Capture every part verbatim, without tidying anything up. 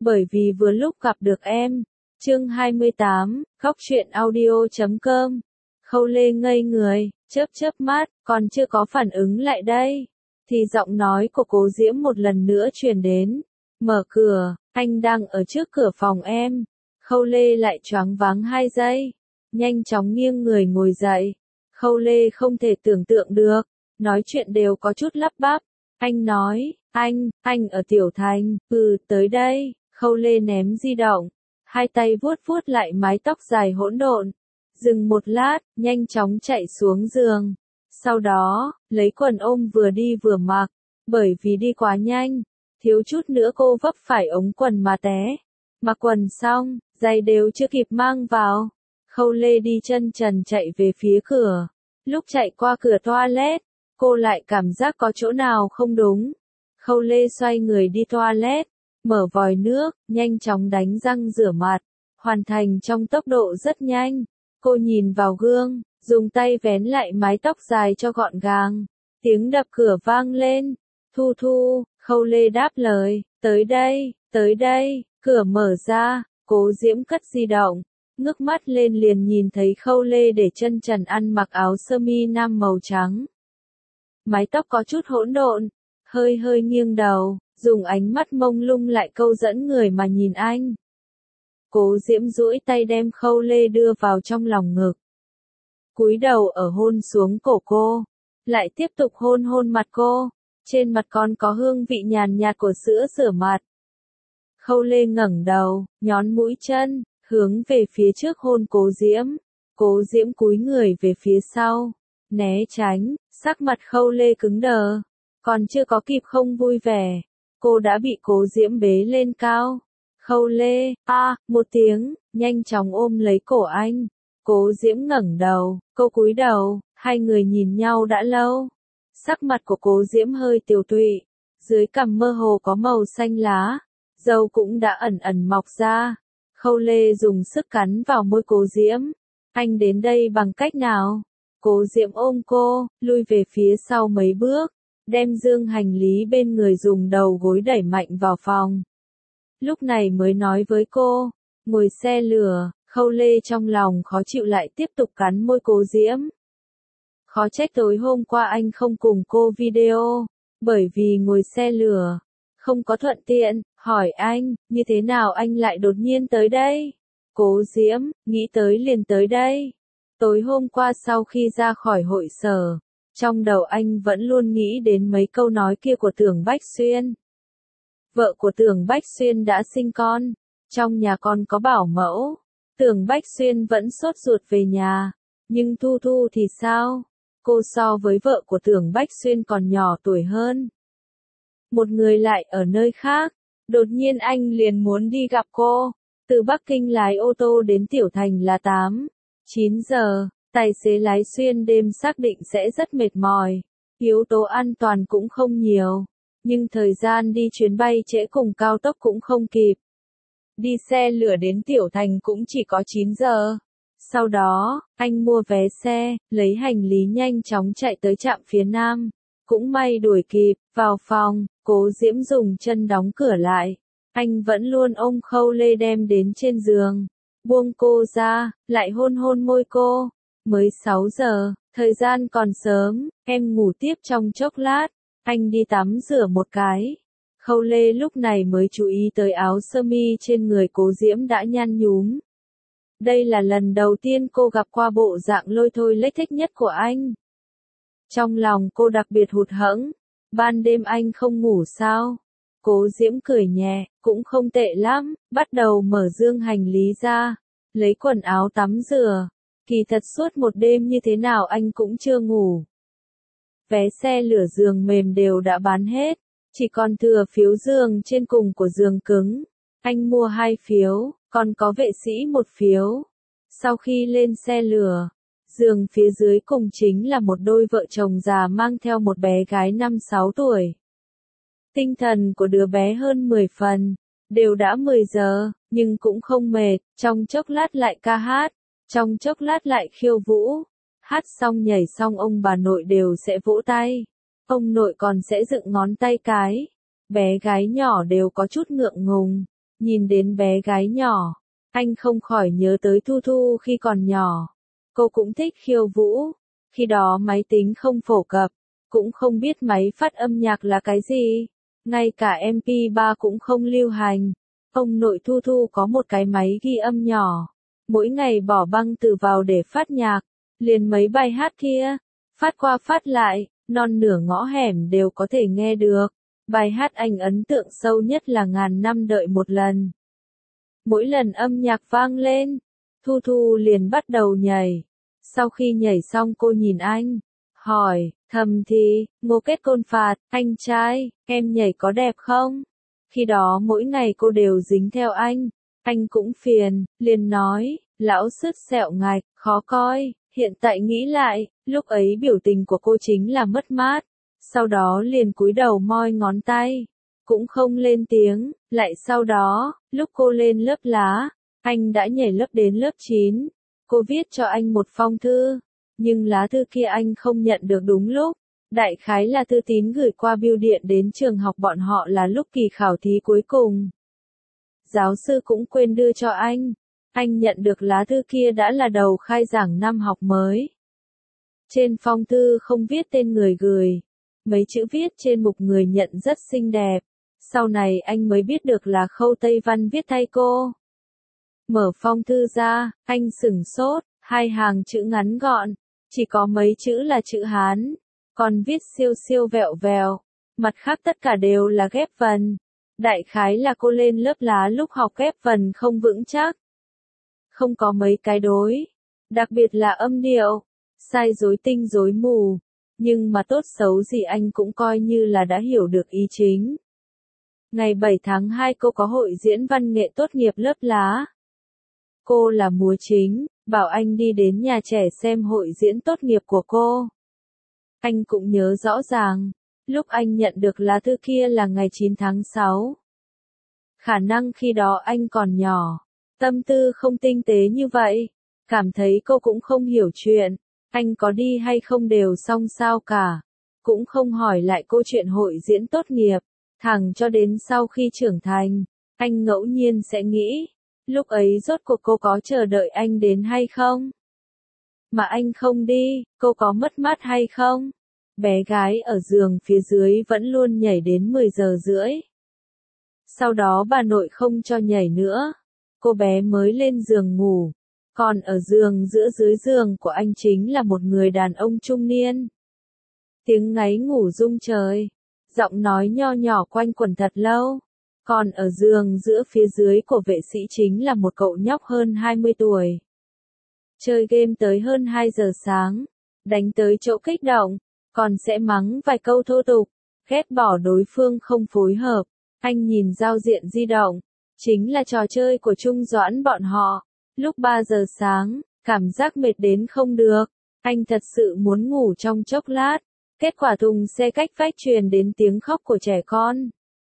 bởi vì vừa lúc gặp được em. Chương hai mươi tám, Khóc Chuyện Audio chấm com. Khâu Lê ngây người, chớp chớp mắt, còn chưa có phản ứng lại đây, thì giọng nói của Cố Diễm một lần nữa truyền đến. Mở cửa, anh đang ở trước cửa phòng em. Khâu Lê lại choáng váng hai giây, nhanh chóng nghiêng người ngồi dậy. Khâu Lê không thể tưởng tượng được, nói chuyện đều có chút lắp bắp. Anh nói, anh, anh ở Tiểu Thành, ừ, tới đây. Khâu Lê ném di động, hai tay vuốt vuốt lại mái tóc dài hỗn độn. Dừng một lát, nhanh chóng chạy xuống giường. Sau đó, lấy quần ôm vừa đi vừa mặc, bởi vì đi quá nhanh, thiếu chút nữa cô vấp phải ống quần mà té. Mặc quần xong, giày đều chưa kịp mang vào. Khâu Lê đi chân trần chạy về phía cửa. Lúc chạy qua cửa toilet, cô lại cảm giác có chỗ nào không đúng. Khâu Lê xoay người đi toilet, mở vòi nước, nhanh chóng đánh răng rửa mặt, hoàn thành trong tốc độ rất nhanh. Cô nhìn vào gương, dùng tay vén lại mái tóc dài cho gọn gàng. Tiếng đập cửa vang lên. Thu Thu, Khâu Lê đáp lời, tới đây, tới đây. Cửa mở ra, Cố Diễm cất di động, ngước mắt lên liền nhìn thấy Khâu Lê để chân trần ăn mặc áo sơ mi nam màu trắng. Mái tóc có chút hỗn độn, hơi hơi nghiêng đầu, dùng ánh mắt mông lung lại câu dẫn người mà nhìn anh. Cố Diễm duỗi tay đem Khâu Lê đưa vào trong lòng ngực, cúi đầu ở hôn xuống cổ cô, lại tiếp tục hôn hôn mặt cô, trên mặt còn có hương vị nhàn nhạt của sữa rửa mặt. Khâu Lê ngẩng đầu, nhón mũi chân, hướng về phía trước hôn Cố Diễm. Cố Diễm cúi người về phía sau, né tránh, sắc mặt Khâu Lê cứng đờ, còn chưa có kịp không vui vẻ, cô đã bị Cố Diễm bế lên cao. Khâu Lê, a, à, một tiếng, nhanh chóng ôm lấy cổ anh. Cố Diễm ngẩng đầu, cô cúi đầu, hai người nhìn nhau đã lâu. Sắc mặt của Cố Diễm hơi tiều tụy, dưới cằm mơ hồ có màu xanh lá, râu cũng đã ẩn ẩn mọc ra. Khâu Lê dùng sức cắn vào môi Cố Diễm. Anh đến đây bằng cách nào? Cố Diễm ôm cô, lui về phía sau mấy bước, đem dương hành lý bên người dùng đầu gối đẩy mạnh vào phòng. Lúc này mới nói với cô, ngồi xe lửa. Khâu Lê trong lòng khó chịu lại tiếp tục cắn môi Cố Diễm. Khó trách tối hôm qua anh không cùng cô video, bởi vì ngồi xe lửa, không có thuận tiện. Hỏi anh, như thế nào anh lại đột nhiên tới đây? Cố Diễm, nghĩ tới liền tới đây. Tối hôm qua sau khi ra khỏi hội sở, trong đầu anh vẫn luôn nghĩ đến mấy câu nói kia của Tưởng Bách Xuyên. Vợ của Tưởng Bách Xuyên đã sinh con, trong nhà con có bảo mẫu. Tưởng Bách Xuyên vẫn sốt ruột về nhà, nhưng Thu Thu thì sao? Cô so với vợ của Tưởng Bách Xuyên còn nhỏ tuổi hơn. Một người lại ở nơi khác, đột nhiên anh liền muốn đi gặp cô. Từ Bắc Kinh lái ô tô đến Tiểu Thành là tám, chín giờ, tài xế lái xuyên đêm xác định sẽ rất mệt mỏi, yếu tố an toàn cũng không nhiều, nhưng thời gian đi chuyến bay trễ cùng cao tốc cũng không kịp. Đi xe lửa đến Tiểu Thành cũng chỉ có chín giờ. Sau đó, anh mua vé xe, lấy hành lý nhanh chóng chạy tới trạm phía Nam. Cũng may đuổi kịp, vào phòng, Cố Diễm dùng chân đóng cửa lại. Anh vẫn luôn ôm Khâu Lê đem đến trên giường, buông cô ra, lại hôn hôn môi cô. Mới sáu giờ, thời gian còn sớm, em ngủ tiếp trong chốc lát, anh đi tắm rửa một cái. Khâu Lê lúc này mới chú ý tới áo sơ mi trên người Cố Diễm đã nhăn nhúm. Đây là lần đầu tiên cô gặp qua bộ dạng lôi thôi lếch thếch nhất của anh. Trong lòng cô đặc biệt hụt hẫng. Ban đêm anh không ngủ sao? Cố Diễm cười nhẹ, cũng không tệ lắm, bắt đầu mở dương hành lý ra, lấy quần áo tắm rửa. Kỳ thật suốt một đêm như thế nào anh cũng chưa ngủ. Vé xe lửa giường mềm đều đã bán hết, chỉ còn thừa phiếu giường trên cùng của giường cứng. Anh mua hai phiếu, còn có vệ sĩ một phiếu. Sau khi lên xe lửa, giường phía dưới cùng chính là một đôi vợ chồng già mang theo một bé gái năm sáu tuổi. Tinh thần của đứa bé hơn mười phần, đều đã mười giờ, nhưng cũng không mệt, trong chốc lát lại ca hát, trong chốc lát lại khiêu vũ. Hát xong nhảy xong ông bà nội đều sẽ vỗ tay, ông nội còn sẽ dựng ngón tay cái. Bé gái nhỏ đều có chút ngượng ngùng, Nhìn đến bé gái nhỏ, anh không khỏi nhớ tới Thu Thu khi còn nhỏ. Cô cũng thích khiêu vũ, khi đó máy tính không phổ cập, cũng không biết máy phát âm nhạc là cái gì, ngay cả em pê ba cũng không lưu hành. Ông nội Thu Thu có một cái máy ghi âm nhỏ, mỗi ngày bỏ băng từ vào để phát nhạc, liền mấy bài hát kia, phát qua phát lại, non nửa ngõ hẻm đều có thể nghe được. Bài hát anh ấn tượng sâu nhất là Ngàn năm đợi một lần. Mỗi lần âm nhạc vang lên, Thu Thu liền bắt đầu nhảy. Sau khi nhảy xong cô nhìn anh, hỏi, thầm thì, Ngô Kết Côn Phạt, anh trai, em nhảy có đẹp không? Khi đó mỗi ngày cô đều dính theo anh, anh cũng phiền, liền nói, lão sứt sẹo ngạch, khó coi. Hiện tại nghĩ lại, lúc ấy biểu tình của cô chính là mất mát, sau đó liền cúi đầu moi ngón tay, cũng không lên tiếng. Lại sau đó, lúc cô lên lớp lá, anh đã nhảy lớp đến lớp chín, cô viết cho anh một phong thư, nhưng lá thư kia anh không nhận được đúng lúc, đại khái là thư tín gửi qua bưu điện đến trường học bọn họ là lúc kỳ khảo thí cuối cùng. Giáo sư cũng quên đưa cho anh. Anh nhận được lá thư kia đã là đầu khai giảng năm học mới. Trên phong thư không viết tên người gửi, mấy chữ viết trên mục người nhận rất xinh đẹp. Sau này anh mới biết được là Khâu Tây Văn viết thay cô. Mở phong thư ra, anh sửng sốt, hai hàng chữ ngắn gọn, chỉ có mấy chữ là chữ Hán, còn viết siêu siêu vẹo vẹo, mặt khác tất cả đều là ghép vần. Đại khái là cô lên lớp lá lúc học ghép vần không vững chắc. Không có mấy cái đối, đặc biệt là âm điệu, sai rối tinh rối mù, nhưng mà tốt xấu gì anh cũng coi như là đã hiểu được ý chính. Ngày bảy tháng hai cô có hội diễn văn nghệ tốt nghiệp lớp lá. Cô là múa chính, bảo anh đi đến nhà trẻ xem hội diễn tốt nghiệp của cô. Anh cũng nhớ rõ ràng, lúc anh nhận được lá thư kia là ngày chín tháng sáu. Khả năng khi đó anh còn nhỏ, tâm tư không tinh tế như vậy, cảm thấy cô cũng không hiểu chuyện, anh có đi hay không đều xong sao cả, cũng không hỏi lại cô chuyện hội diễn tốt nghiệp, thẳng cho đến sau khi trưởng thành, anh ngẫu nhiên sẽ nghĩ, lúc ấy rốt cuộc cô có chờ đợi anh đến hay không? Mà anh không đi, cô có mất mát hay không? Bé gái ở giường phía dưới vẫn luôn nhảy đến mười giờ rưỡi. Sau đó bà nội không cho nhảy nữa, cô bé mới lên giường ngủ, còn ở giường giữa dưới giường của anh chính là một người đàn ông trung niên. Tiếng ngáy ngủ rung trời, giọng nói nho nhỏ quanh quẩn thật lâu, còn ở giường giữa phía dưới của vệ sĩ chính là một cậu nhóc hơn hai mươi tuổi. Chơi game tới hơn hai giờ sáng, đánh tới chỗ kích động, còn sẽ mắng vài câu thô tục, ghét bỏ đối phương không phối hợp. Anh nhìn giao diện di động, chính là trò chơi của Trung Doãn bọn họ. Lúc ba giờ sáng, cảm giác mệt đến không được, anh thật sự muốn ngủ trong chốc lát. Kết quả thùng xe cách vách truyền đến tiếng khóc của trẻ con.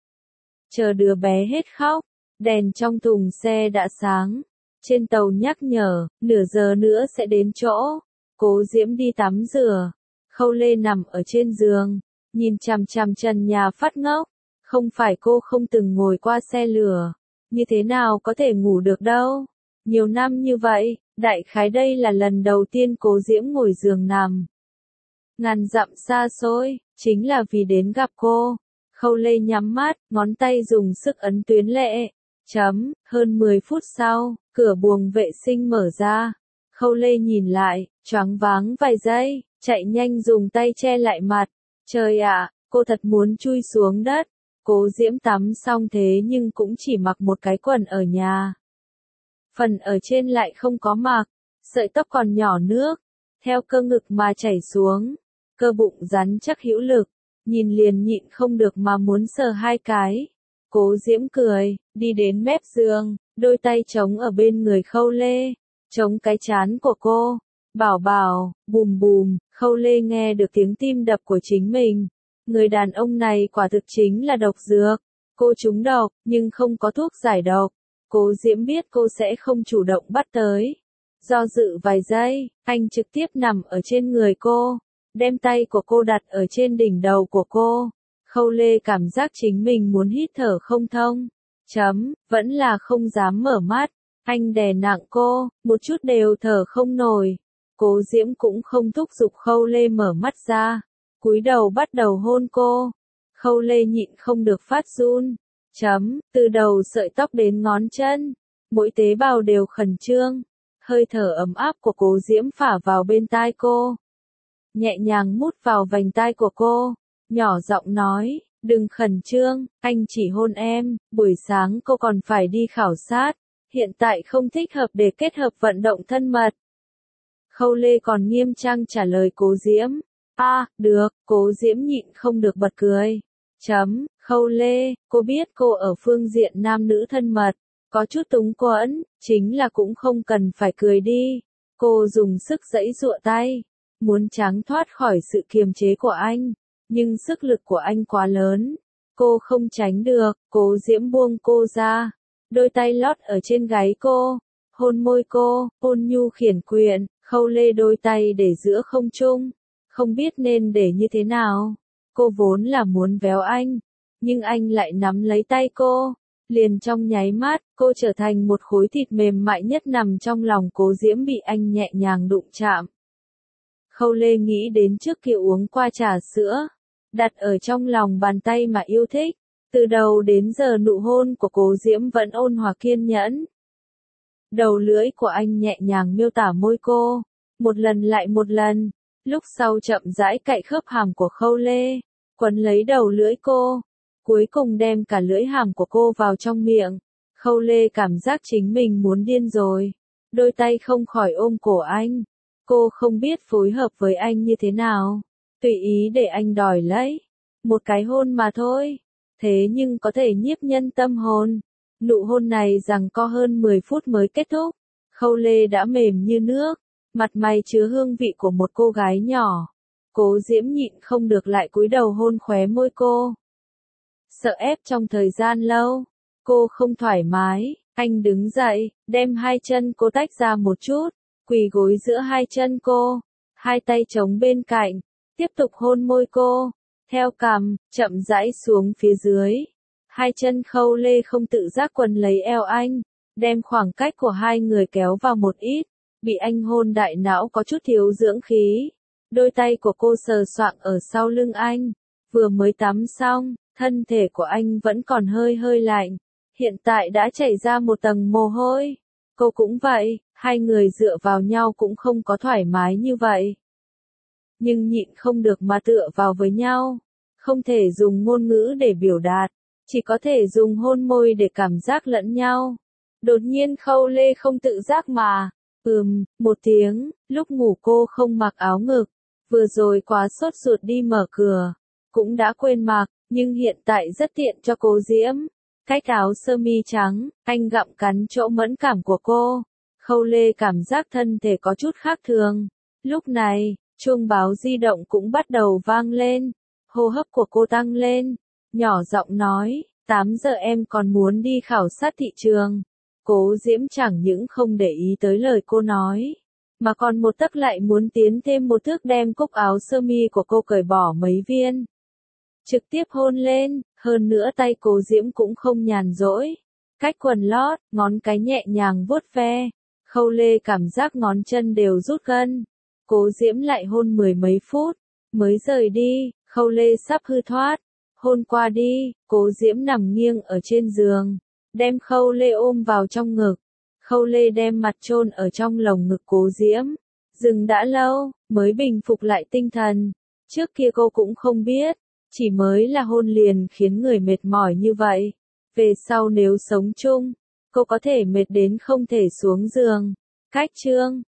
Chờ đứa bé hết khóc, đèn trong thùng xe đã sáng. Trên tàu nhắc nhở, nửa giờ nữa sẽ đến chỗ. Cố Diễm đi tắm rửa. Khâu Lê nằm ở trên giường, nhìn chằm chằm trần nhà phát ngốc. Không phải cô không từng ngồi qua xe lửa, như thế nào có thể ngủ được đâu. Nhiều năm như vậy, đại khái đây là lần đầu tiên Cố Diễm ngồi giường nằm. Ngàn dặm xa xôi, chính là vì đến gặp cô. Khâu Lê nhắm mắt, ngón tay dùng sức ấn tuyến lệ. Chấm, hơn mười phút sau, cửa buồng vệ sinh mở ra. Khâu Lê nhìn lại, choáng váng vài giây, chạy nhanh dùng tay che lại mặt. Trời ạ, cô thật muốn chui xuống đất. Cố Diễm tắm xong thế nhưng cũng chỉ mặc một cái quần ở nhà. Phần ở trên lại không có mặc, sợi tóc còn nhỏ nước, theo cơ ngực mà chảy xuống, cơ bụng rắn chắc hữu lực, nhìn liền nhịn không được mà muốn sờ hai cái. Cố Diễm cười, đi đến mép giường, đôi tay chống ở bên người Khâu Lê, chống cái trán của cô, bảo bảo, bùm bùm. Khâu Lê nghe được tiếng tim đập của chính mình. Người đàn ông này quả thực chính là độc dược. Cô trúng độc, nhưng không có thuốc giải độc. Cố Diễm biết cô sẽ không chủ động bắt tới. Do dự vài giây, anh trực tiếp nằm ở trên người cô, đem tay của cô đặt ở trên đỉnh đầu của cô. Khâu Lê cảm giác chính mình muốn hít thở không thông. Chấm, vẫn là không dám mở mắt. Anh đè nặng cô, một chút đều thở không nổi. Cố Diễm cũng không thúc giục Khâu Lê mở mắt ra. Cúi đầu bắt đầu hôn cô. Khâu Lê nhịn không được phát run. Chấm, từ đầu sợi tóc đến ngón chân. Mỗi tế bào đều khẩn trương. Hơi thở ấm áp của Cố Diễm phả vào bên tai cô. Nhẹ nhàng mút vào vành tai của cô. Nhỏ giọng nói, đừng khẩn trương, anh chỉ hôn em, buổi sáng cô còn phải đi khảo sát. Hiện tại không thích hợp để kết hợp vận động thân mật. Khâu Lê còn nghiêm trang trả lời Cố Diễm. A, à, được, Cố Diễm nhịn không được bật cười. Chấm, Khâu Lê, cô biết cô ở phương diện nam nữ thân mật, có chút túng quẫn, chính là cũng không cần phải cười đi. Cô dùng sức giãy giụa tay, muốn tránh thoát khỏi sự kiềm chế của anh, nhưng sức lực của anh quá lớn. Cô không tránh được, Cố Diễm buông cô ra. Đôi tay lót ở trên gáy cô, hôn môi cô, ôn nhu khiển quyện, Khâu Lê đôi tay để giữa không trung, không biết nên để như thế nào. Cô vốn là muốn véo anh, nhưng anh lại nắm lấy tay cô, liền trong nháy mắt, cô trở thành một khối thịt mềm mại nhất nằm trong lòng Cố Diễm bị anh nhẹ nhàng đụng chạm. Khâu Lê nghĩ đến trước kia uống qua trà sữa, đặt ở trong lòng bàn tay mà yêu thích. Từ đầu đến giờ nụ hôn của Cố Diễm vẫn ôn hòa kiên nhẫn. Đầu lưỡi của anh nhẹ nhàng miêu tả môi cô, một lần lại một lần, lúc sau chậm rãi cạy khớp hàm của Khâu Lê, quấn lấy đầu lưỡi cô, cuối cùng đem cả lưỡi hàm của cô vào trong miệng. Khâu Lê cảm giác chính mình muốn điên rồi, đôi tay không khỏi ôm cổ anh. Cô không biết phối hợp với anh như thế nào, tùy ý để anh đòi lấy. Một cái hôn mà thôi. Thế nhưng có thể nhiếp nhân tâm hồn. Nụ hôn này giằng co hơn mười phút mới kết thúc. Khâu Lê đã mềm như nước, mặt mày chứa hương vị của một cô gái nhỏ. Cố Diễm nhịn không được lại cúi đầu hôn khóe môi cô. Sợ ép trong thời gian lâu, cô không thoải mái, anh đứng dậy, đem hai chân cô tách ra một chút, quỳ gối giữa hai chân cô, hai tay chống bên cạnh, tiếp tục hôn môi cô. Theo cằm, chậm rãi xuống phía dưới. Hai chân Khâu Lê không tự giác quấn lấy eo anh, đem khoảng cách của hai người kéo vào một ít. Bị anh hôn đại não có chút thiếu dưỡng khí. Đôi tay của cô sờ soạng ở sau lưng anh. Vừa mới tắm xong, thân thể của anh vẫn còn hơi hơi lạnh. Hiện tại đã chảy ra một tầng mồ hôi. Cô cũng vậy, hai người dựa vào nhau cũng không có thoải mái như vậy. Nhưng nhịn không được mà tựa vào với nhau. Không thể dùng ngôn ngữ để biểu đạt, chỉ có thể dùng hôn môi để cảm giác lẫn nhau. Đột nhiên Khâu Lê không tự giác mà, ừm, một tiếng, lúc ngủ cô không mặc áo ngực, vừa rồi quá sốt ruột đi mở cửa, cũng đã quên mặc, nhưng hiện tại rất tiện cho Cố Diễm. Cách áo sơ mi trắng, anh gặm cắn chỗ mẫn cảm của cô. Khâu Lê cảm giác thân thể có chút khác thường. Lúc này, chuông báo di động cũng bắt đầu vang lên. Hô hấp của cô tăng lên, nhỏ giọng nói, tám giờ em còn muốn đi khảo sát thị trường. Cố Diễm chẳng những không để ý tới lời cô nói, mà còn một tấc lại muốn tiến thêm một thước đem cúc áo sơ mi của cô cởi bỏ mấy viên. Trực tiếp hôn lên, hơn nữa tay Cố Diễm cũng không nhàn rỗi. Cách quần lót, ngón cái nhẹ nhàng vuốt ve. Khâu Lê cảm giác ngón chân đều rút gân. Cố Diễm lại hôn mười mấy phút, mới rời đi. Khâu Lê sắp hư thoát. Hôn qua đi, Cố Diễm nằm nghiêng ở trên giường, đem Khâu Lê ôm vào trong ngực. Khâu Lê đem mặt chôn ở trong lồng ngực Cố Diễm. Dừng đã lâu, mới bình phục lại tinh thần. Trước kia cô cũng không biết, chỉ mới là hôn liền khiến người mệt mỏi như vậy. Về sau nếu sống chung, cô có thể mệt đến không thể xuống giường. Cách chương